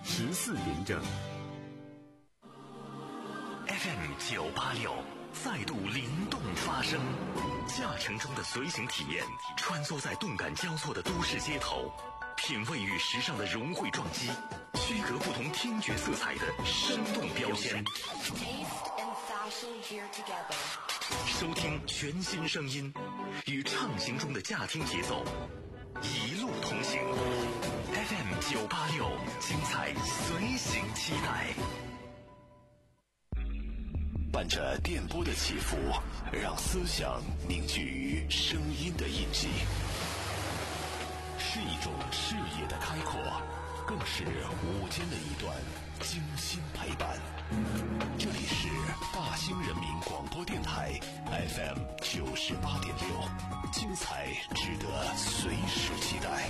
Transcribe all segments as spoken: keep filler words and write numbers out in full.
十四点整。 F M 九八六再度灵动发声，驾乘中的随行体验，穿梭在动感交错的都市街头，品味与时尚的融汇撞击，区隔不同听觉色彩的生动标签。收听全新声音，与畅行中的驾听节奏，一路同行。F M 九八六，精彩随行期待。 伴着电波的起伏，让思想凝聚于声音的印记，是一种视野的开阔，更是午间的一段精心陪伴。这里是大兴人民广播电台 F M 九十八点六，精彩值得随时期待。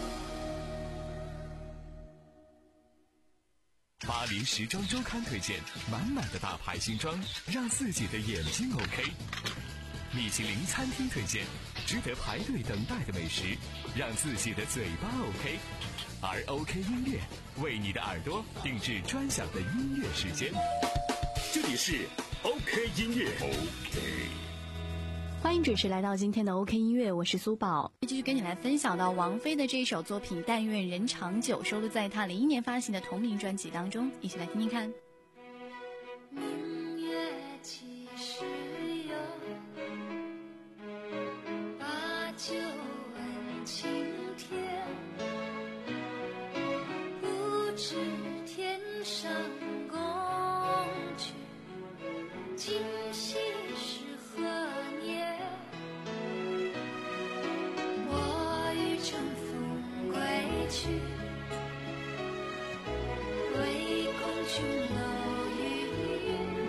巴黎时装周刊推荐满满的大牌新装，让自己的眼睛 OK。米其林餐厅推荐值得排队等待的美食，让自己的嘴巴 OK。而 OK 音乐为你的耳朵定制专享的音乐时间。这里是 OK 音乐 OK。 欢迎准时来到今天的 OK 音乐，我是苏宝，继续跟你来分享到王菲的这一首作品《但愿人长久》，收录在她零一年发行的同名专辑当中，一起来听听看。 明月几时有，把酒问青天，不知天上宫阙，今夕是何年？我欲乘风归去，唯恐琼楼玉宇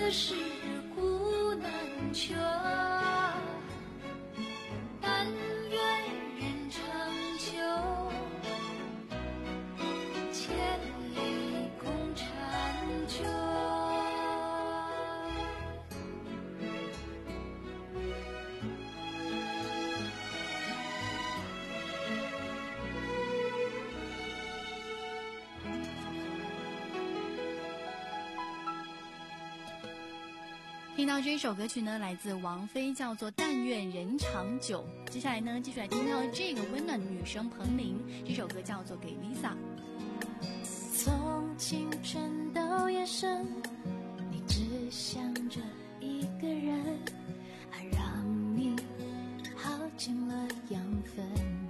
世事苦难求，但愿人长久，千里共婵娟。 听到这一首歌曲呢，来自王菲，叫做《但愿人长久》。接下来呢，继续来听到这个温暖的女生彭羚，这首歌叫做《给 Lisa》。 从青春到夜深，你只想着一个人，爱让你耗尽了养分，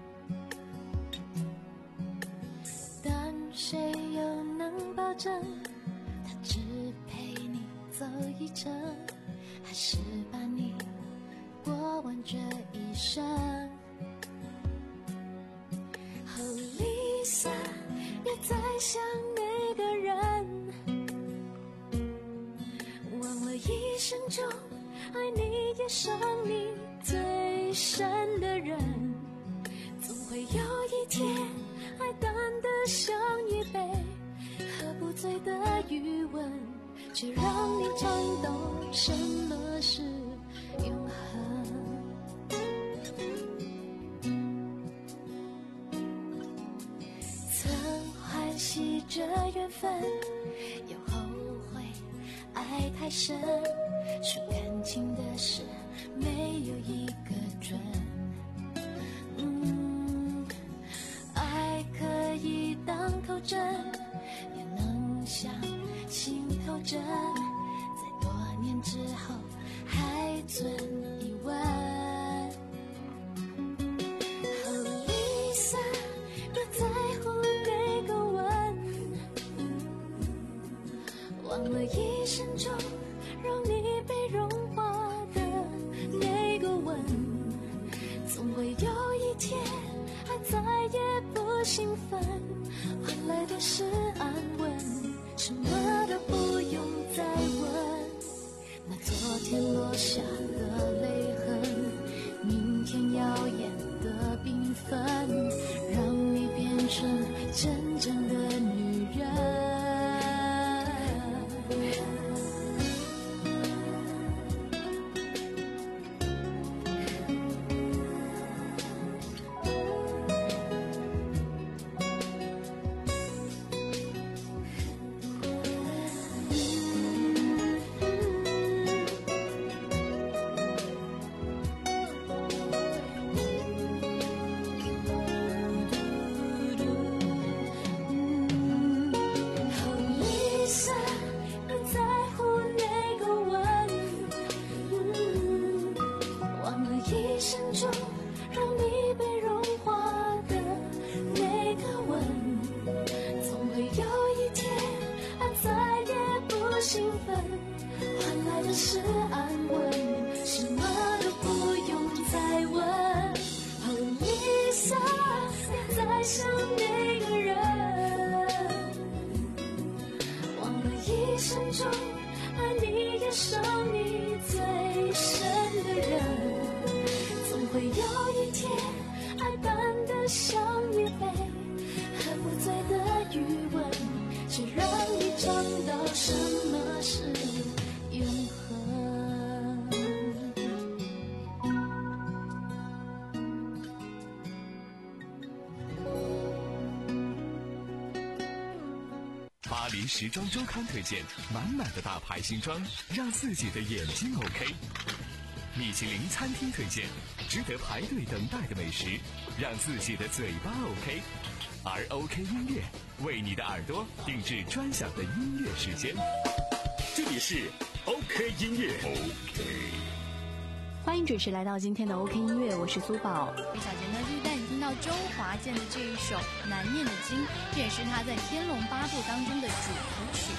但谁又能保证他只陪你走一程，还是把你过完这一生。哦 Lisa， 别再想那个人，忘了一生中爱你也伤你最深的人，总会有一天爱淡得像一杯喝不醉的余温，却让你尝到什么是永恒。曾欢喜这缘分，又后悔爱太深，说感情的事没有一个准。嗯，爱可以当头针，也能像心头针，在多年之后还存疑问。哦 Lisa， 别在乎那个吻，忘了一生中让你被融化的那个吻，总会有一天爱再也不兴奋，换来的是安稳，什么都不用再问。那昨天落下的泪痕，明天耀眼的缤纷，让你变成真正的女人。 巴黎时装周刊推荐满满的大牌新装，让自己的眼睛 OK。米其林餐厅推荐值得排队等待的美食，让自己的嘴巴 OK。而 OK 音乐为你的耳朵定制专享的音乐时间。 这里是 OK 音乐。OK。 欢迎准时来到今天的 OK 音乐，我是苏宝。李小杰呢，就是带你听到周华健的这一首《难念的经》，这也是他在《天龙八部》当中的主题曲。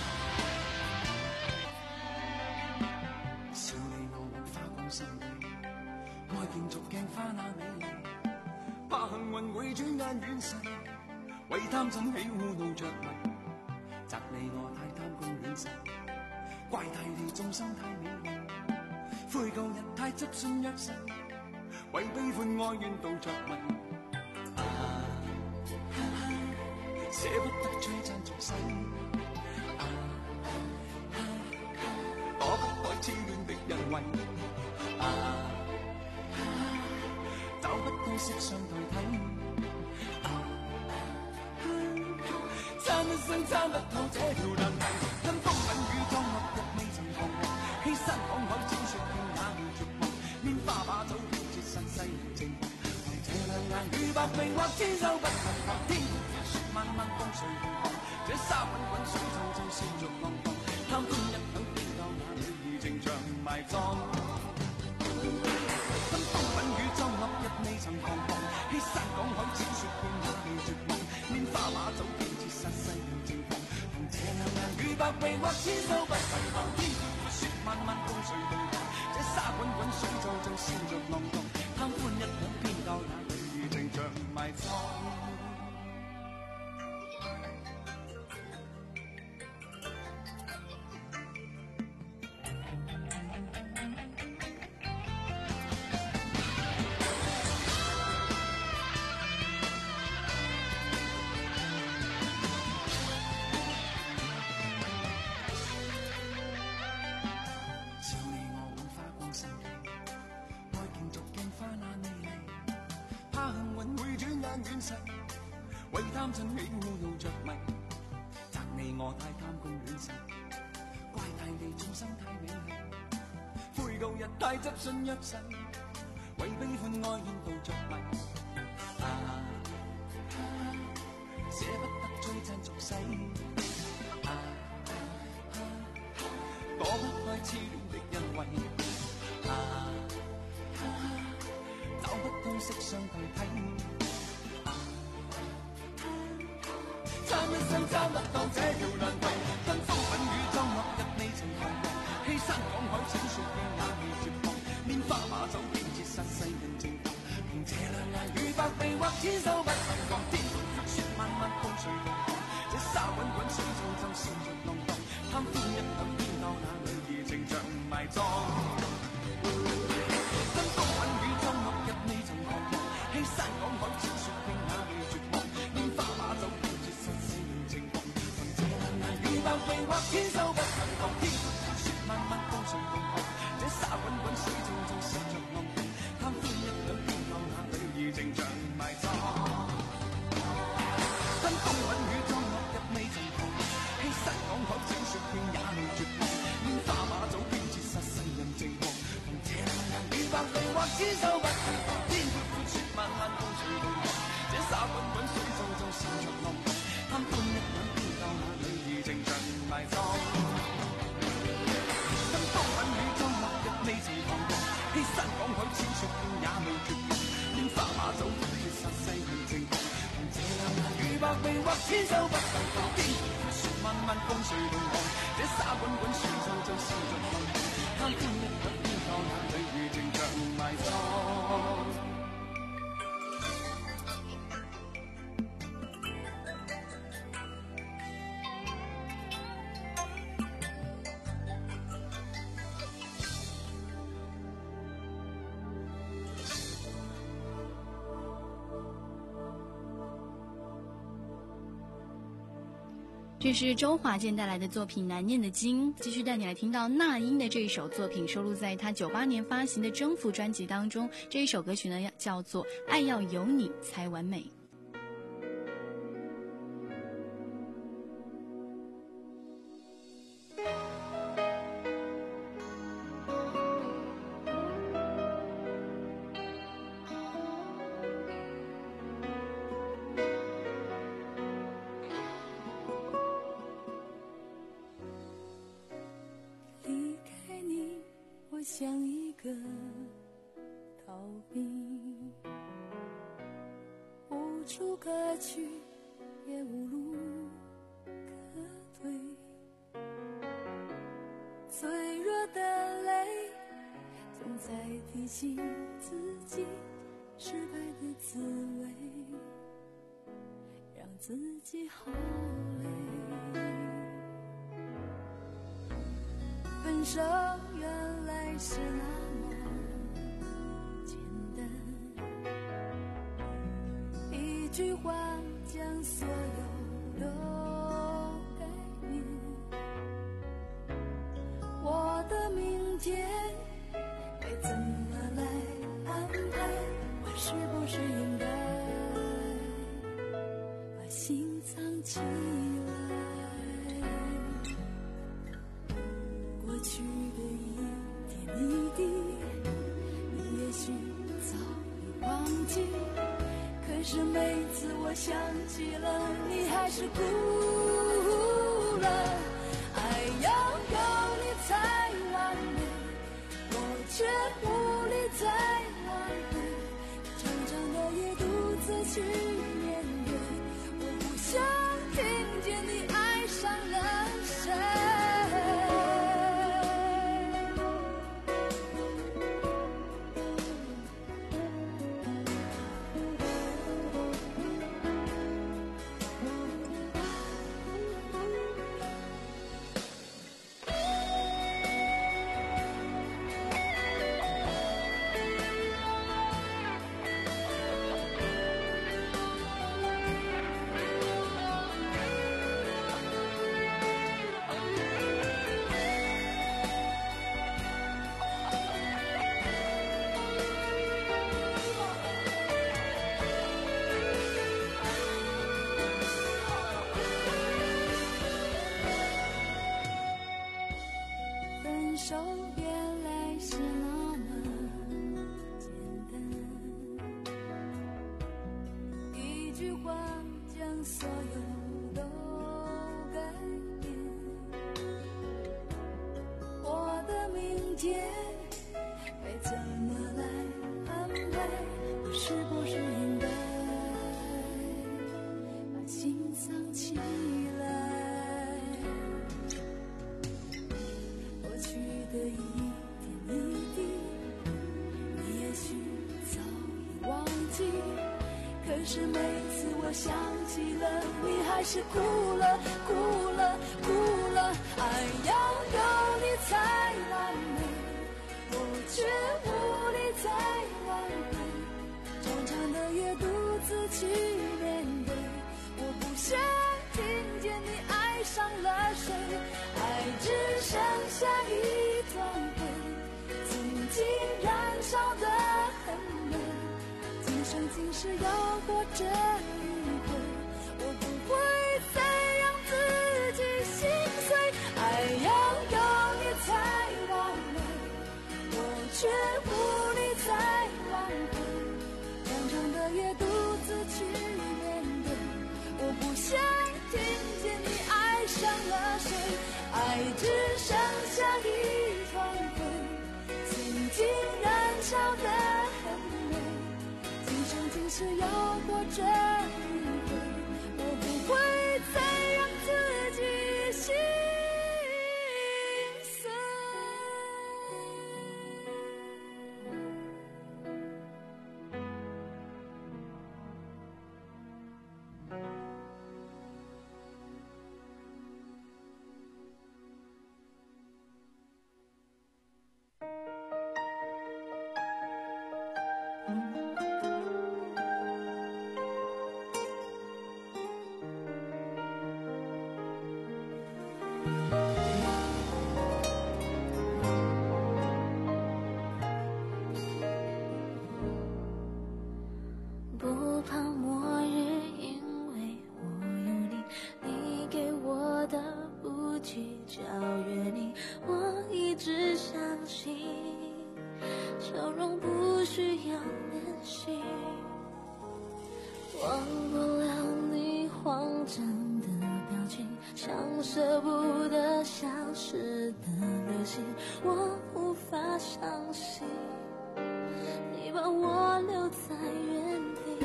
笑你我沒花光心地，愛競逐鏡花那美麗，怕幸運會轉眼遠逝，為貪嗔喜惡怒着迷，責你我太貪功戀勢， 怪大地眾生太美麗，悔舊日太執信約誓，為悲歡哀怨妒着迷。啊啊捨不得璀璨俗世，啊啊躲不開痴戀的人為，啊啊找不到色相代替。參一生參不透這條難題，跟風品與裝落日未曾彷徨，欺山趕海千雪遍也未絕望，拈花把酒偏折煞世人情狂，憑這兩眼與百臂或千手不能防，天雪漫漫風隨浪蕩，這沙滾滾水皺皺笑着浪蕩，貪歡一晌偏教那女兒情長埋葬。跟風品與裝落日未曾彷徨，欺山趕海千雪遍也未絕望，拈花把酒偏折煞世人情狂，憑這兩眼與百臂或千手不能防，天雪漫漫風隨浪蕩，這沙滾滾水皺皺笑着浪蕩，貪歡一晌偏教那女兒情長埋葬。為貪嗔喜惡怒着迷，責你我太貪功戀勢，怪大地眾生太美麗，悔舊日太執信約誓，為悲歡哀怨妒着迷。啊啊捨不得璀璨俗世，啊啊躲不開痴戀的人為，啊啊找不到色相代替。參一生參不透這條難題，跟風品與裝落日未曾彷徨，欺山趕海千雪遍也未絕望，拈花把酒偏折煞世人情狂，憑這兩眼與百臂或千手不能防，天雪漫漫風隨浪蕩，這沙滾滾水皺皺笑着浪蕩，貪歡一晌偏教那女兒情長埋葬。跟風品與裝落日未曾彷徨，欺山趕海千雪遍也未絕望，拈花把酒百臂或千手不能防，天雪漫漫風隨浪蕩，這沙滾滾水皺皺笑着浪蕩，貪歡一晌偏教那女兒情長埋葬。跟風品與裝落日未曾彷徨，欺山趕海千雪遍也未絕望，拈花把酒偏折煞世人情狂，憑這兩眼與百臂或千手不能防，天闊闊雪漫漫風隨浪蕩，這沙滾滾水皺皺笑着浪蕩，貪歡一晌偏教那女兒情長埋葬。跟風品與裝落日未曾彷徨，欺山趕海千雪遍也未絕望，拈花把酒偏折煞世人情狂，憑這兩眼與百臂或千手不能防，天闊雪漫漫風隨浪蕩，這沙滾滾水皺皺笑着浪蕩，貪歡一晌偏教那女兒情長埋葬。 这是周华健带来的作品《难念的经》，继续带你来听到那英的这一首作品，收录在他九八年发行的《征服》专辑当中。这一首歌曲呢，叫做《爱要有你才完美》。 像一个逃兵，无处可去，也无路可退。脆弱的泪，总在提醒自己失败的滋味，让自己好累。 分手原来是那么简单，一句话将所有都改变。我的明天该怎么来安排？我是不是应该把心藏起来？过去的一点一滴，你也许早已忘记，可是每次我想起了，你还是哭了。爱要有你才完美，我却无力再挽回，长长的夜独自去面对，我不想听见你爱上了谁。分手原来是那么简单，一句话将所有都改变。我的明天该怎么来安排？我是不是应该把心藏起来？的一点一滴，你也许早已忘记，可是每次我想起了，你还是哭了，哭了，哭了。爱要有你才完美，我却无力再挽回，长长的夜独自去面对，我不想听见你爱上了谁，爱只剩下一段灰，曾经燃烧的很美，今生今世要过这一回，我不会再让自己心碎。爱要有你才完美，我却无力再挽回，长长的夜独自去面对，我不想听见你爱上了谁，爱只剩下一团灰，曾经燃烧的很美，今生今世要过这一回，我不会再让自己心碎。不怕末日，因为我有你，你给我的不计较约定，我一直相信，笑容不需要练习，忘不了你慌张的表情，像舍不得消失的流星，我无法相信你把我留在原地，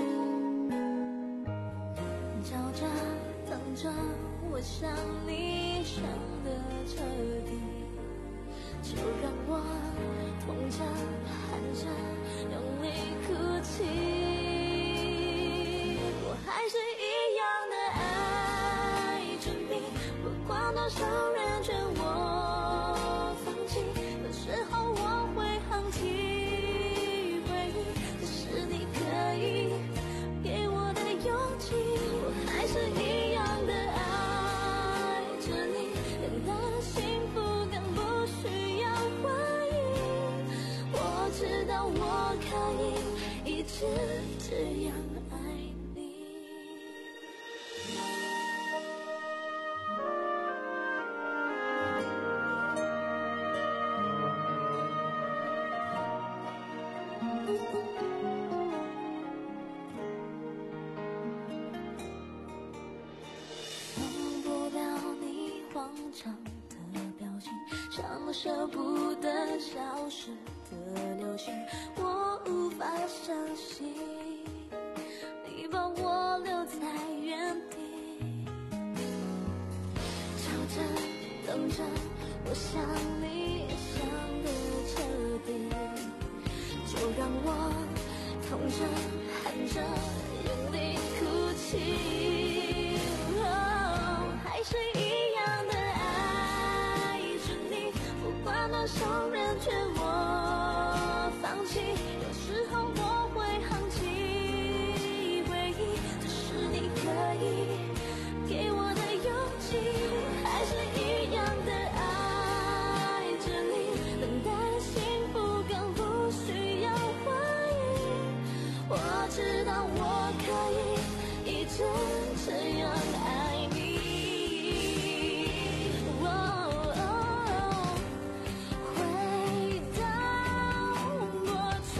叫着等着我想你想得彻底，就让我痛着喊着用力哭泣，我还是一样的爱着你，不管多少人劝我放弃， 起回忆，只是你可以给我的勇气，我还是一样的爱着你，等待的幸福更不需要怀疑，我知道我可以一直这样爱你。忘不了你慌张的表情，像我舍不得消失的流星，我无法相信你把我留在原地，瞧着等着，我想你想得彻底，就让我痛着喊着眼里哭泣，哦，还是一样的爱着你，不管多少人劝我放弃，有时候我会항起回忆，只是你可以给我的勇气，还是一样的爱着你，等待的幸福更不需要怀疑，我知道我可以一直这样爱你。回到过去，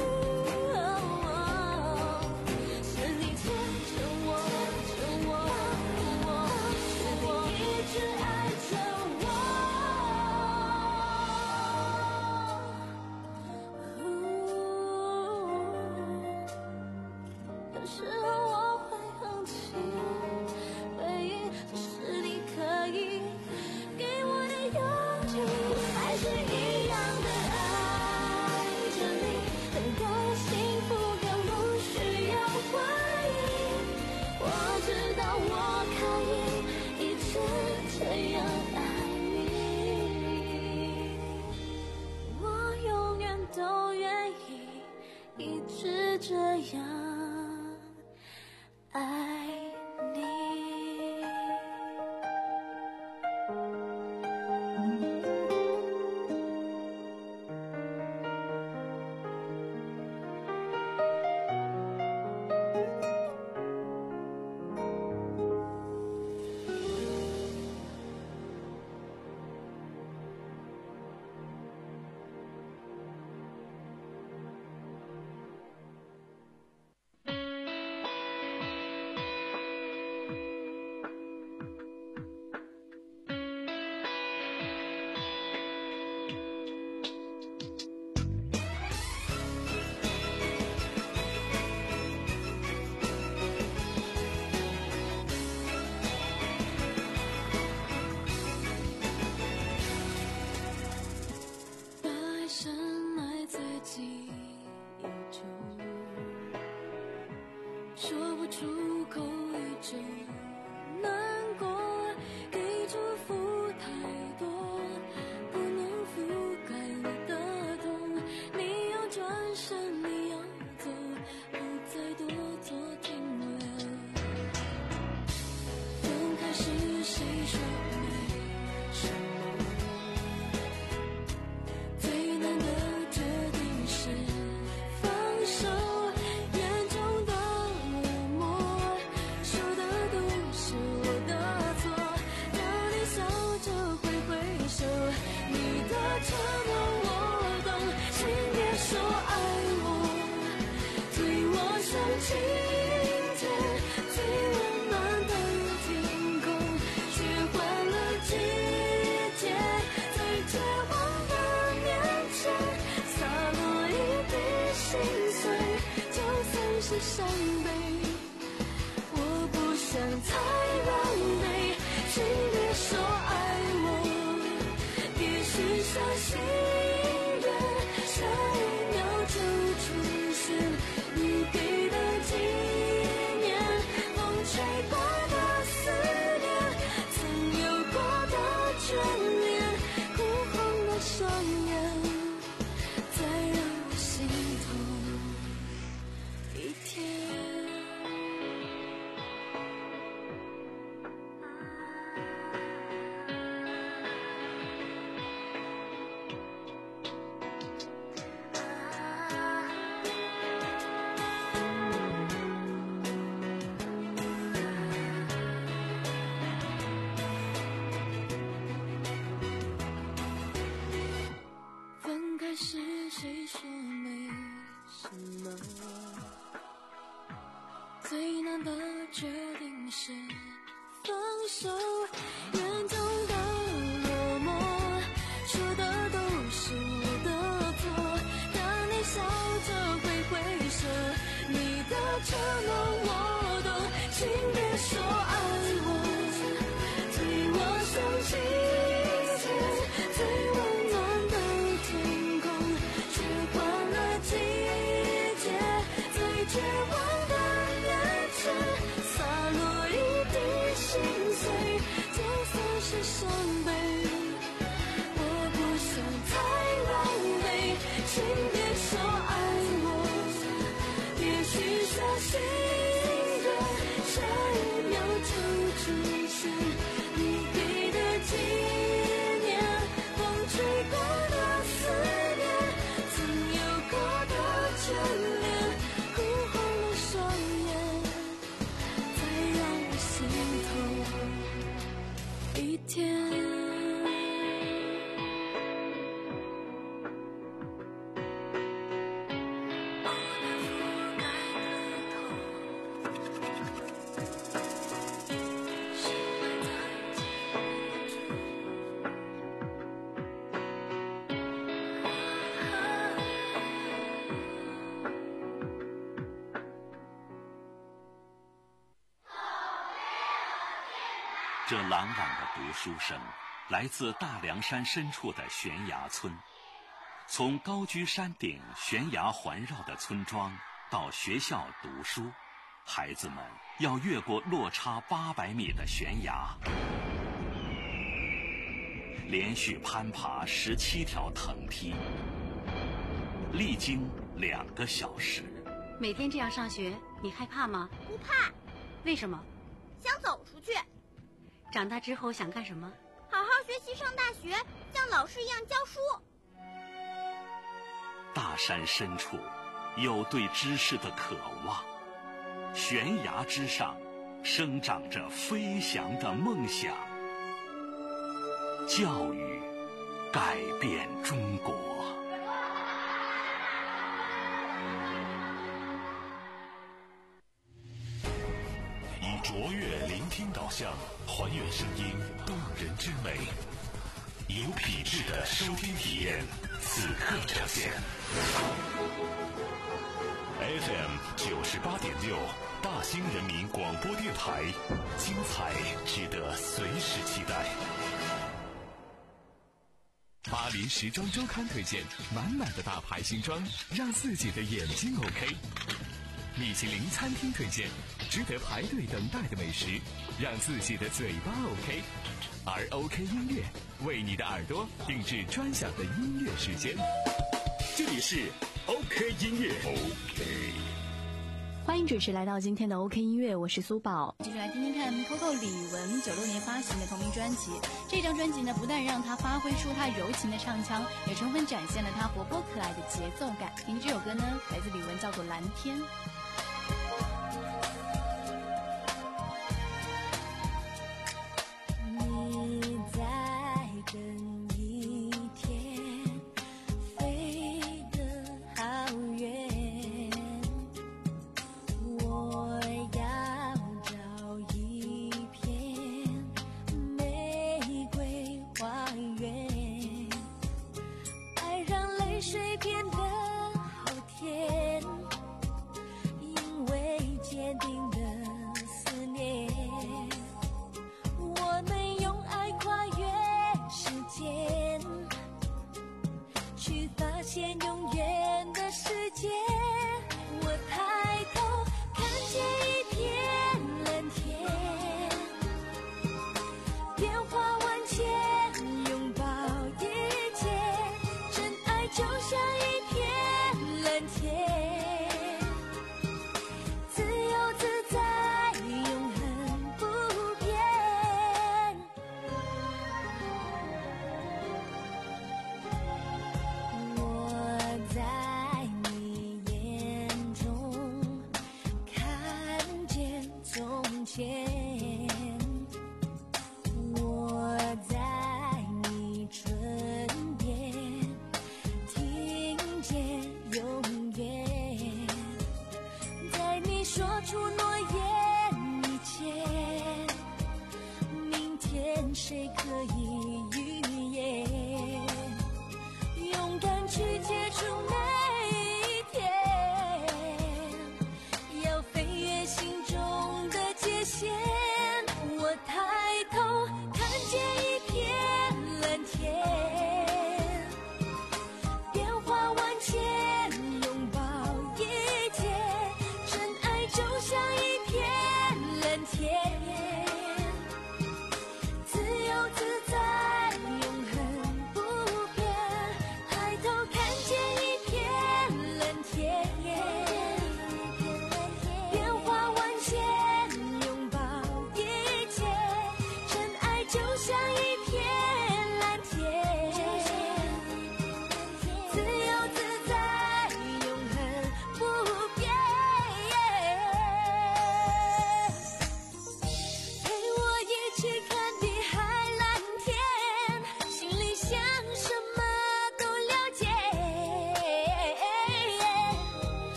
是你牵着我，着我，我，是你一直爱着我。有时候我会항起回忆，只是你可以给我的勇气，还是一样的爱着你，等待的幸福更不需要怀疑，我知道我可以一直这样爱你，我永远都愿意一直这样爱你。把爱深埋在记忆中，说不出口一种难过，给祝福太多，不能覆盖我的痛，你要转身，你要走，不再多做停留，分开时谁说没什么，最难的决定是放手，眼中的冷漠，说的都是我的错，当你笑着挥挥手，你的沉默我懂，请别说爱我，对我像晴天，最温暖的天空，却换了季节，在绝望的面前洒落一滴心碎，就算是伤悲，我不想太狼狈，请别说爱我，别许下心愿，下一秒就出现你给的纪念，风吹过的思念，曾有过的眷恋，哭红了双眼，在是伤悲。我不想太狼狈，请别说爱我，也许相信着下一秒就出现你给的纪念，风吹过的思念，曾有过的眷恋，哭红了双眼，再让我心痛一天。 这朗朗的读书声来自大凉山深处的悬崖村。从高居山顶悬崖环绕的村庄到学校读书，孩子们要越过落差八百米的悬崖，连续攀爬十七条藤梯，历经两个小时。 每天这样上学，你害怕吗？ 不怕。 为什么？ 想走出去。 长大之后想干什么？ 好好学习，上大学，像老师一样教书。 大山深处有对知识的渴望，悬崖之上生长着飞翔的梦想。教育改变中国。 以卓越聆听导向，还原声音动人之美，有品质的收听体验，此刻呈现。F M 九十八点六，大兴人民广播电台，精彩值得随时期待。 巴黎时装周刊推荐满满的大牌新装，让自己的眼睛 OK。米其林餐厅推荐值得排队等待的美食，让自己的嘴巴 OK。而 OK 音乐为你的耳朵定制专享的音乐时间。这里是 OK 音乐 OK。 欢迎准时来到今天的 OK 音乐，我是苏宝。继续来听听看 Coco 李玟九六年发行的同名专辑。这张专辑呢，不但让她发挥出她柔情的唱腔，也充分展现了她活泼可爱的节奏感。听这首歌呢，来自李玟，叫做《蓝天》。 你在等一天飞得好远，我要找一片玫瑰花园，爱让泪水变得好甜，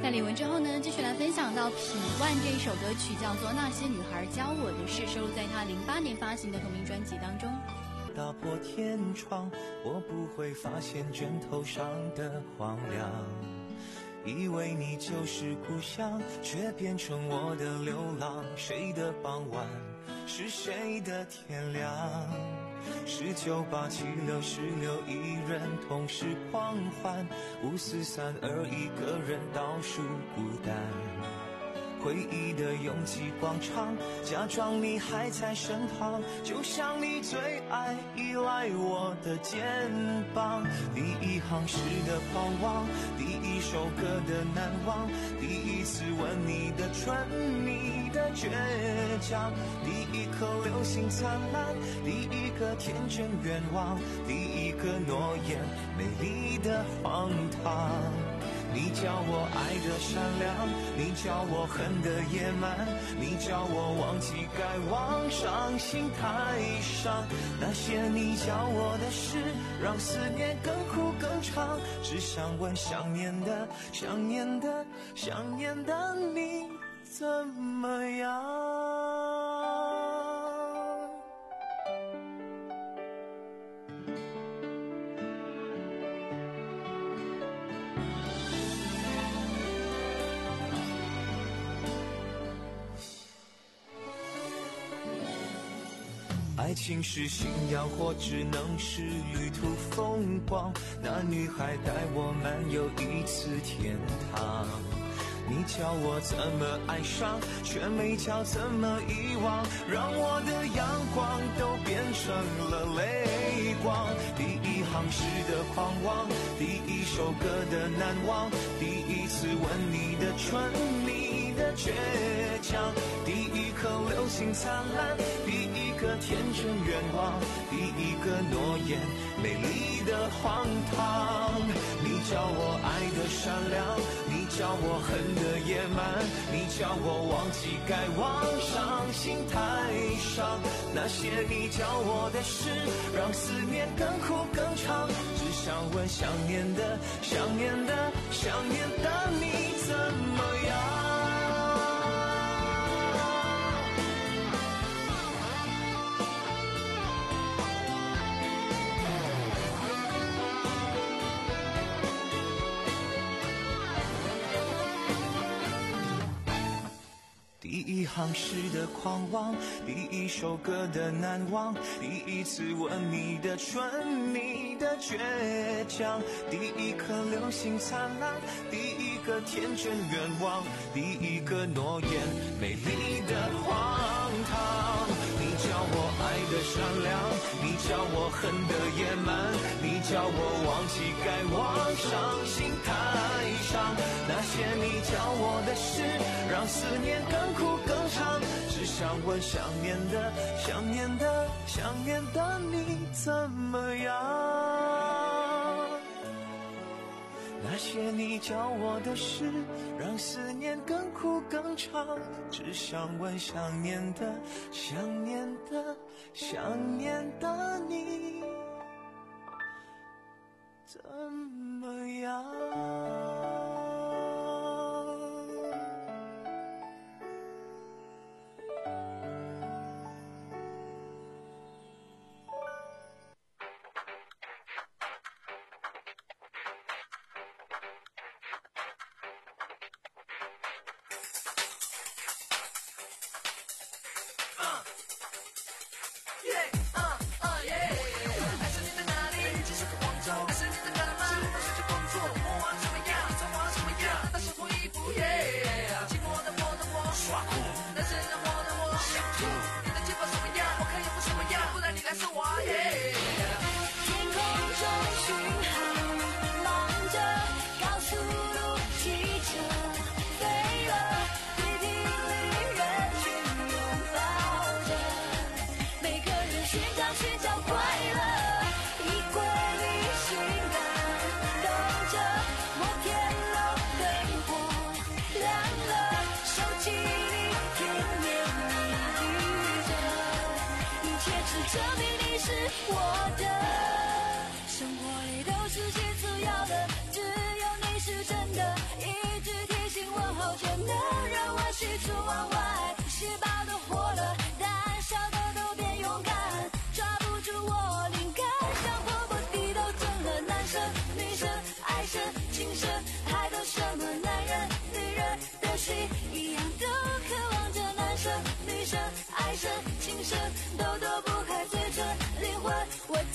在李玟之后呢，继续来分享到品万这一首歌曲，叫做《那些女孩教我的事》，收录在他零八年发行的同名专辑当中。 打破天窗，我不会发现枕头上的荒凉，以为你就是故乡，却变成我的流浪。谁的傍晚是谁的天亮？十九八七六十六，一人同时狂欢，五四三二，一个人倒数孤单。回忆的拥挤广场，假装你还在身旁，就像你最爱依赖我的肩膀。第一行诗的狂妄，第一首歌的难忘，第一次吻你的唇，你的倔强，第一颗流星灿烂，第一个天真愿望，第一个诺言美丽的荒唐。你叫我爱的善良，你叫我恨的野蛮，你叫我忘记该忘，伤心太伤。那些你教我的事，让思念更苦更长。只想问想念的想念的想念的你怎么样？爱情是信仰，或只能是旅途风光。那女孩带我漫游一次天堂。你教我怎么爱上，却没教怎么遗忘，让我的阳光都变成了泪光。第一行诗的狂妄，第一首歌的难忘，第一次吻你的唇，你的倔强，第一颗流星灿烂，第一个天真愿望，第一个诺言美丽的荒唐。你教我爱的善良，你教我恨的野蛮，你教我忘记该忘，伤心太伤。那些你教我的事，让思念更苦更长。只想问想念的想念的想念的你怎么样？第一行诗的狂妄，第一首歌的难忘，第一次吻你的唇，你的倔强，第一颗流星灿烂，第一个天真愿望，第一个诺言美丽的荒唐。你教我爱的善良，你教我恨的野蛮，你教我忘记该忘，伤心太伤。那些你教我的事，让思念更苦更长。只想问想念的想念的想念的你怎么样？那些你教我的事，让思念更苦更长。只想问想念的想念的想念的你怎么样？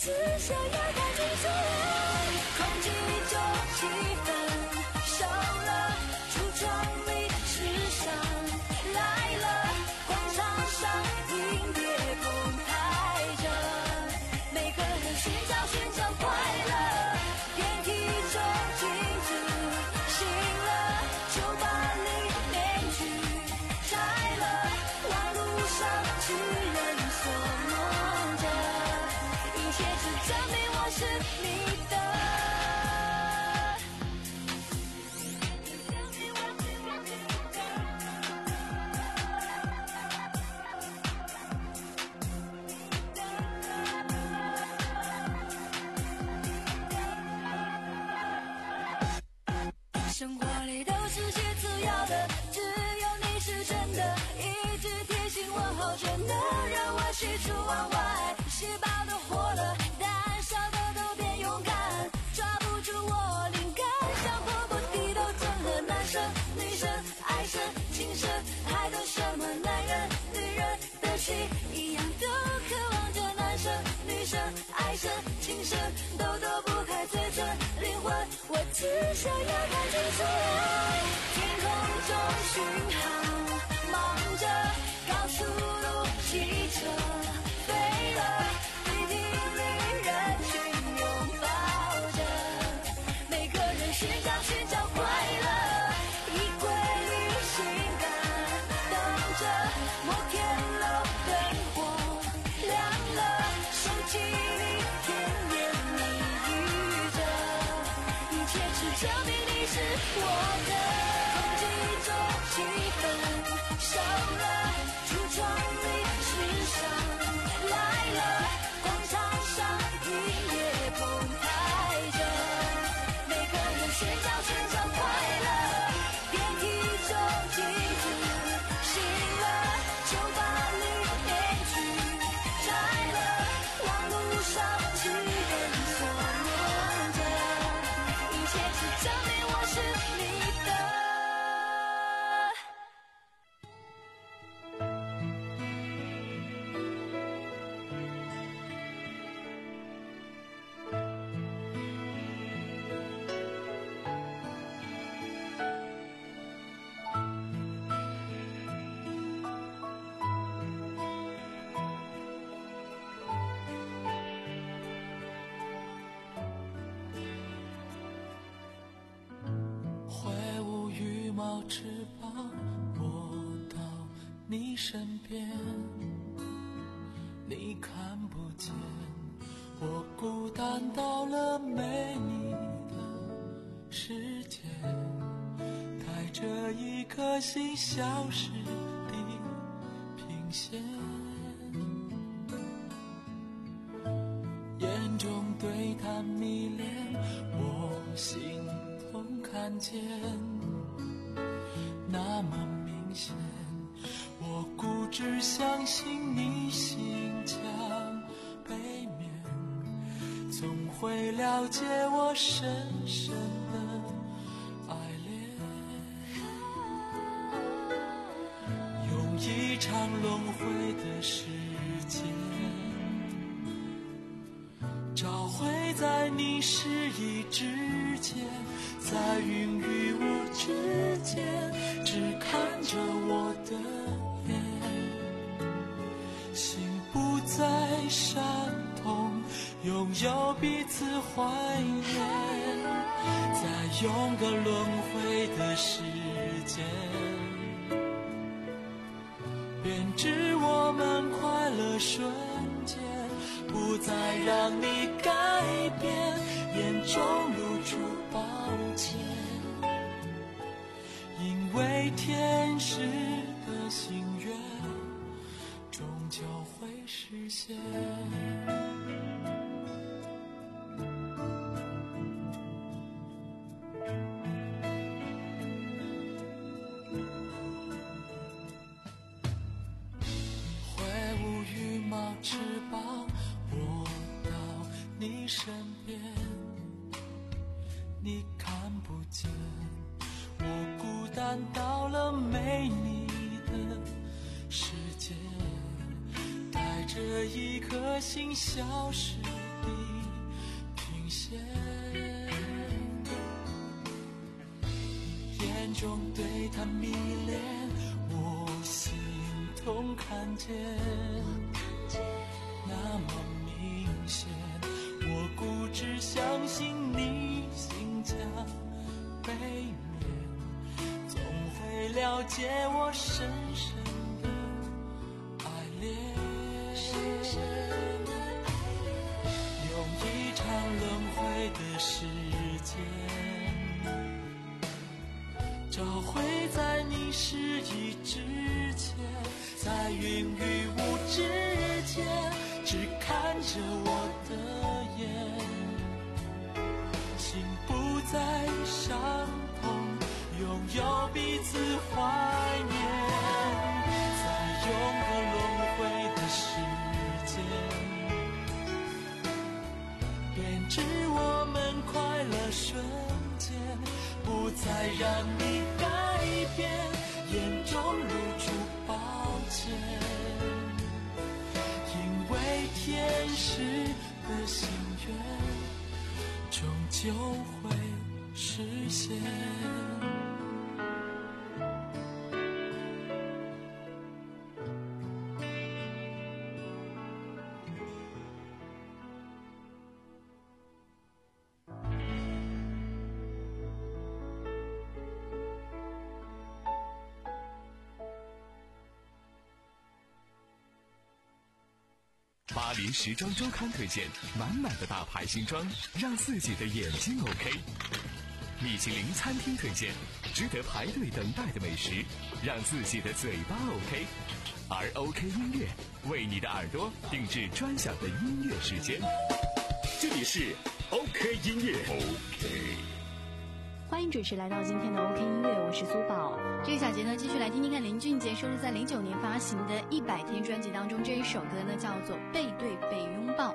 只想要看清楚，空气中气氛少了，橱窗里时尚来了，广场上音乐澎湃着，每个人寻找寻找快乐，电梯中镜子醒了，就把你面具摘了，网路上痴人说梦着，一切只证明我是你的。生活里都是些次要的，只有你是真的，一直提醒我好真的，让我喜出望外，细胞都活了，胆小的都变勇敢，抓不住我灵感，像破锅地都整合，男生女生爱生情深，还等什么？男人女人的心一样都渴望着，男生女生爱生情深，都躲不开嘴唇灵魂，我只想要看清楚，天空中讯号忙着，高速路汽车飞了，地铁里人群拥抱着，每个人寻找寻找快乐，衣柜里性感等着，摩天楼灯火亮了，手机里甜言蜜语着，一切只证明你是我的，空气中气氛少了，橱窗里时尚来了，广场上音乐澎湃着，每个人寻找寻找快乐，电梯中镜子醒了，就把你面具摘了，网路上痴人说梦着，一切只证明我是你的。 挥舞羽毛翅膀，我到你身边，你看不见我孤单到了没你的世界，带着一颗心消失的平线，眼中对他迷恋，我心看见那么明显，我固执相信你心墙背面总会了解我深深的爱恋，用一场轮回的时间找回在你失意之间，在云与雾之间，只看着我的脸，心不再伤痛，拥有彼此怀念，再用个轮回的时间，编织我们快乐瞬间，不再让你改变，眼中露出抱歉，因为天使的心愿终究会实现。挥舞羽毛翅膀，我到你身边，你看不见我孤单到了没你的世界，带着一颗心消失地停歇，眼中对他迷恋，我心痛看见，那么明显，我固执相信你心墙背面总会了解我深深的爱恋，用一场轮回的时间找回在你失意之前，在云与雾之间只看着我的眼，心不再伤痛，拥有彼此怀念，在永恒轮回的时间编织我们快乐瞬间，不再让你改变，眼中露出抱歉，因为天使的心愿终究会实现。 巴黎时装周刊推荐满满的大牌新装，让自己的眼睛 OK。米其林餐厅推荐值得排队等待的美食，让自己的嘴巴 OK。而 OK 音乐为你的耳朵定制专享的音乐时间。这里是 OK 音乐 OK。 欢迎准时来到今天的 OK 音乐，我是苏宝。这个小节呢，继续来听听看林俊杰收录在零九年发行的《一百天》专辑当中，这一首歌呢叫做《背对背拥抱》。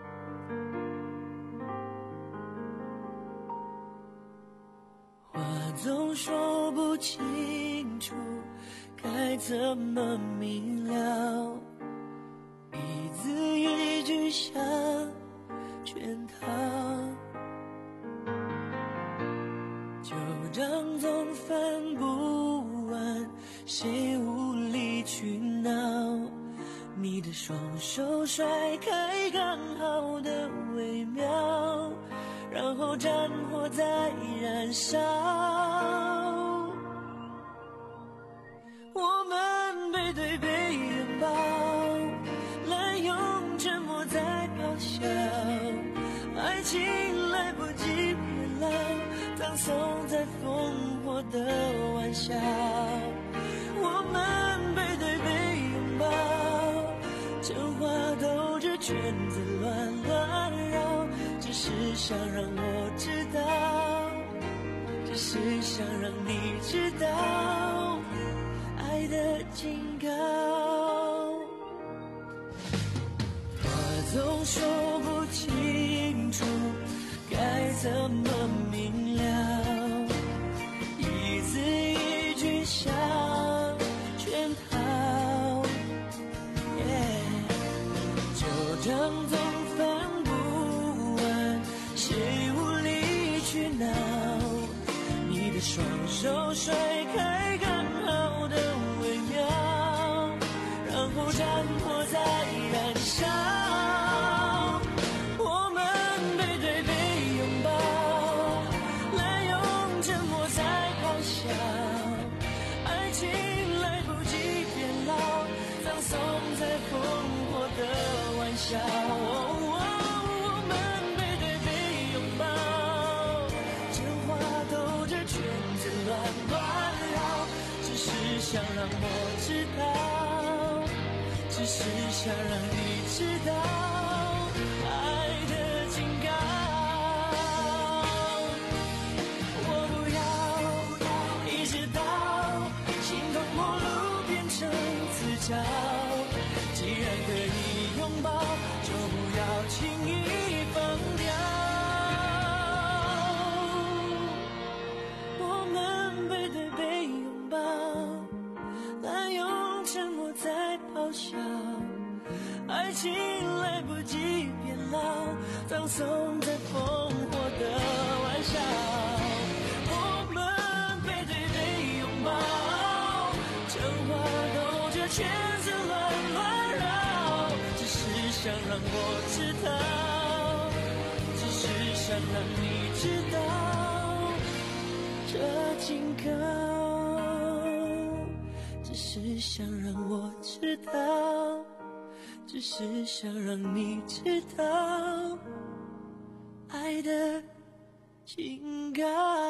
话总说不清楚，该怎么明了？一字一句像圈套。旧账总翻不完，谁无理取闹？你的双手甩开刚好的微妙，然后战火在燃烧。我们背对背拥抱，滥用沉默在咆哮，爱情来不及变老，葬送在烽火的玩笑。我们背对背拥抱，真话兜着圈子乱乱绕，只是想让我知道，只是想让你知道爱的警告。话总说不清楚，该怎么明了？一字一句像圈套，旧账总翻不完，谁无理取闹？你的双手甩开刚好的微妙，然后战火在燃烧。我们背对背拥抱，滥用沉默在咆哮，爱情来不及变老，葬送在烽火的玩笑。我们背对背拥抱，真话兜着圈子乱乱绕，只是想让我知道，只是想让你知道爱的警告。我不要一直到心痛陌路变成死角，既然可以拥抱，就不要轻易放掉。我们背对背拥抱，滥用沉默在咆哮，爱情来不及变老， 葬送在烽火的玩笑。我们背对背拥抱，讲话兜着圈子乱乱绕，只是想让我知道，只是想让你知道，这警告，只是想让我知道，只是想让你知道，爱的警告。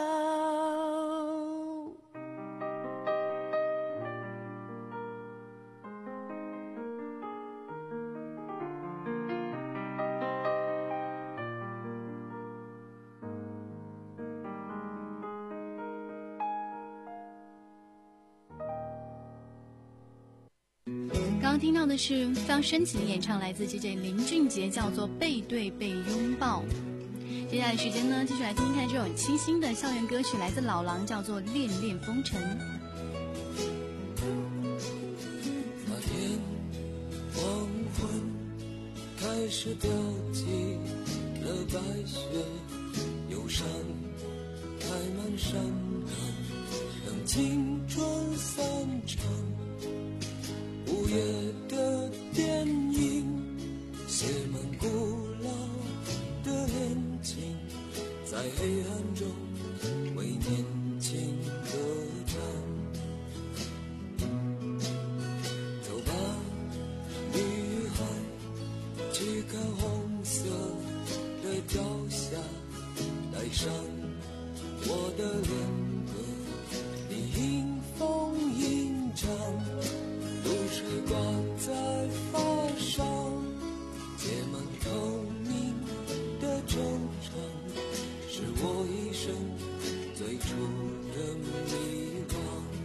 刚刚听到的是非常深情的演唱，来自 J J 林俊杰，叫做《背对背拥抱》。接下来时间呢，继续来听听看这首清新的校园歌曲，来自老狼，叫做《恋恋风尘》。 那天黄昏开始掉进了白雪，忧伤开满山岗，等青春散场。午夜的电影写满古老的恋情，在黑暗中为年轻歌唱。走吧，女孩，去看红色的朝霞，带上我的恋歌，你迎风吟唱。露水挂在发梢，结满透明的惆怅，是我一生最初的迷惘。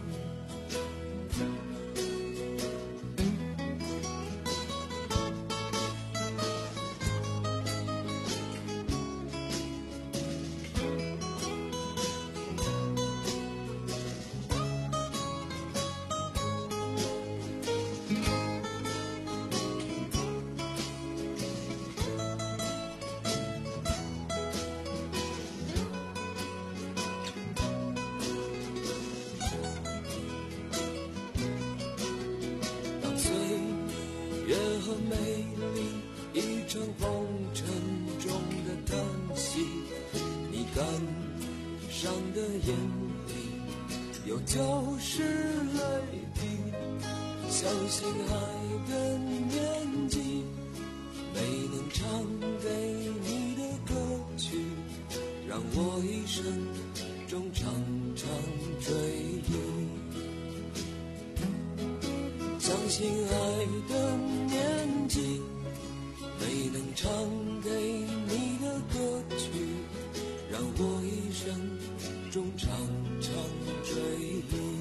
越很美丽，一场红尘中的叹息，你感伤的眼里有旧时泪滴，相信爱的年纪，没能唱给你的歌曲，让我一生中常常追忆。相信爱的年纪，没能唱给你的歌曲，让我一生中常常追忆。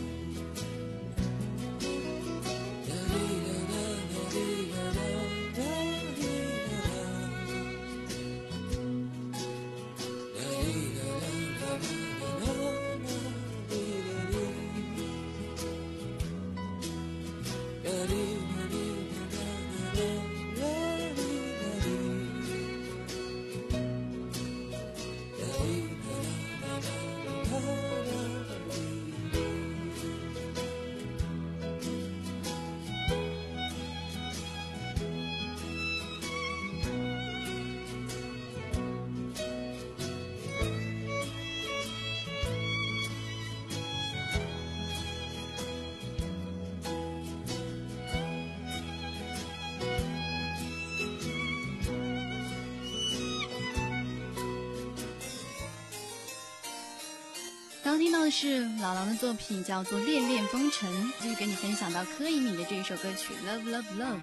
刚听到的是老狼的作品，叫做《恋恋风尘》，继续给你分享到柯以敏的这一首歌曲《Love Love Love》。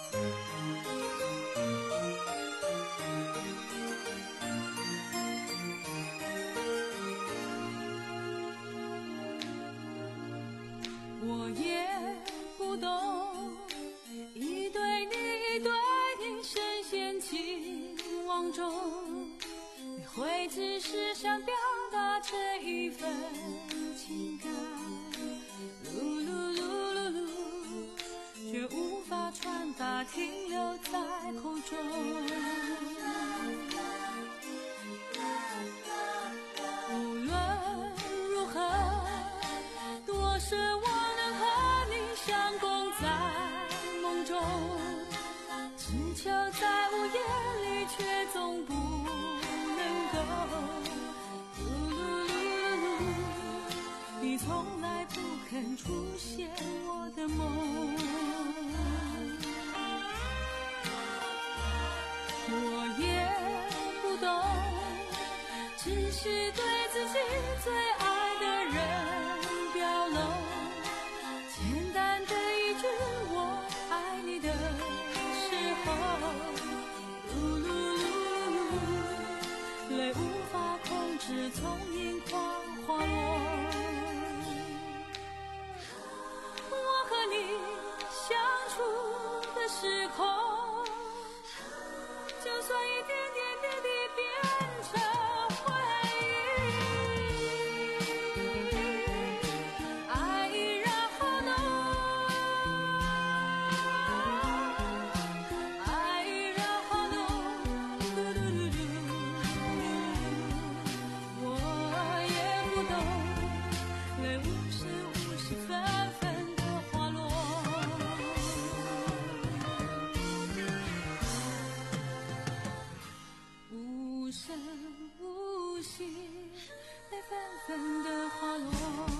我也不懂，一对你，一对你，深陷情网中，你会只是想表达这一份情感，噜噜噜噜噜，却无法传达，停留在口中。 继续对自己最爱的人表露，简单的一句我爱你的时候，噜噜噜，泪无法控制从眼眶滑落。我和你相处的时候，就算一点点点滴变成回忆，爱依然好浓，爱依然好浓，嘟嘟嘟嘟，我也不懂，泪无时无时纷纷的滑落。无声无息，泪纷纷的滑落。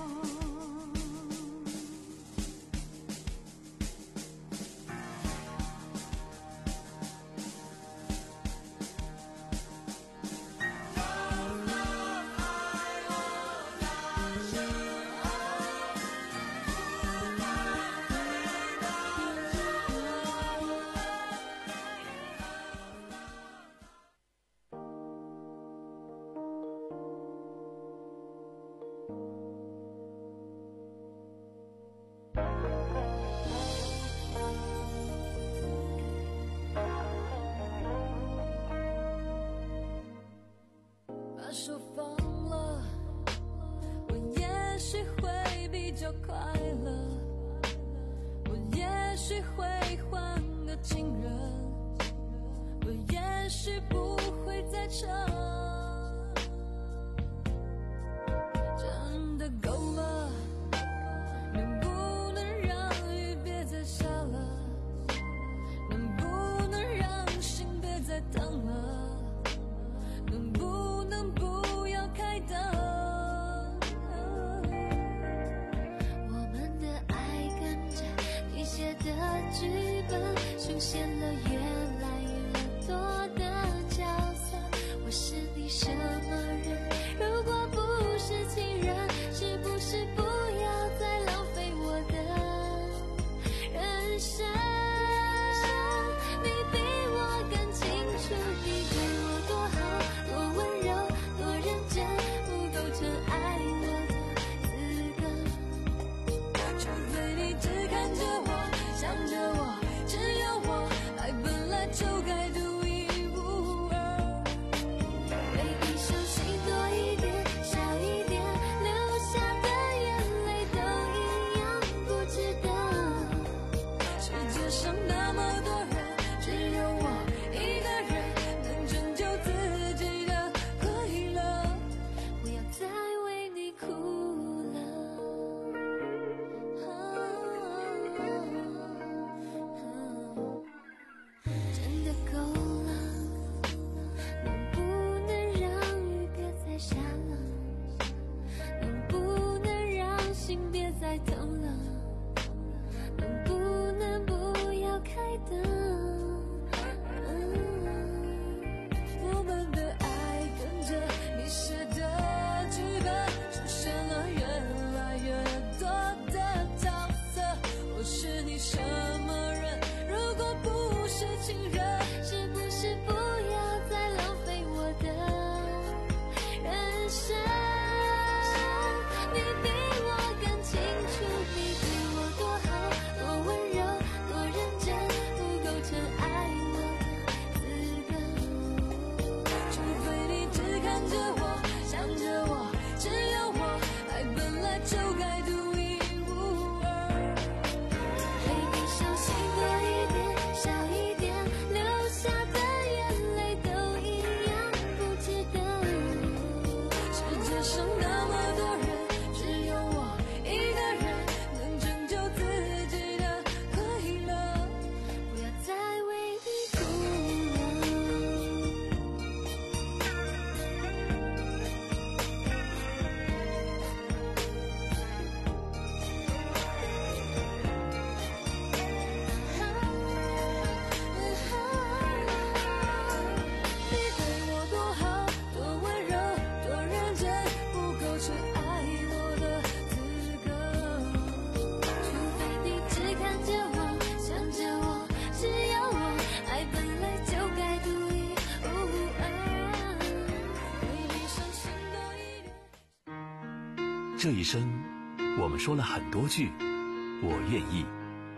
把手放了，我也许会比较快乐，我也许会换个情人，我也许不会再撑，真的够了，能不能让雨别再下了，能不能让心别再疼了，能不能不要开灯？我们的爱跟着你写的剧本，出现了越来越多的角色。我是这一生，我们说了很多句我愿意。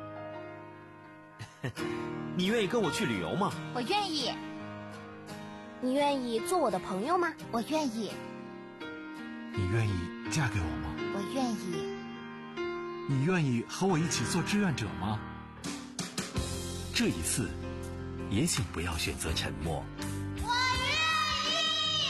你愿意跟我去旅游吗？ 我愿意。你愿意做我的朋友吗？我愿意。 你愿意嫁给我吗？ 我愿意。 你愿意和我一起做志愿者吗？ 这一次，也请不要选择沉默。 我愿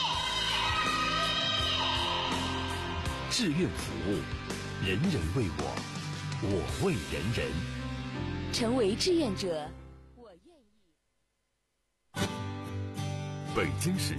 意。志愿服务，人人为我，我为人人。 成为志愿者，我愿意。 北京市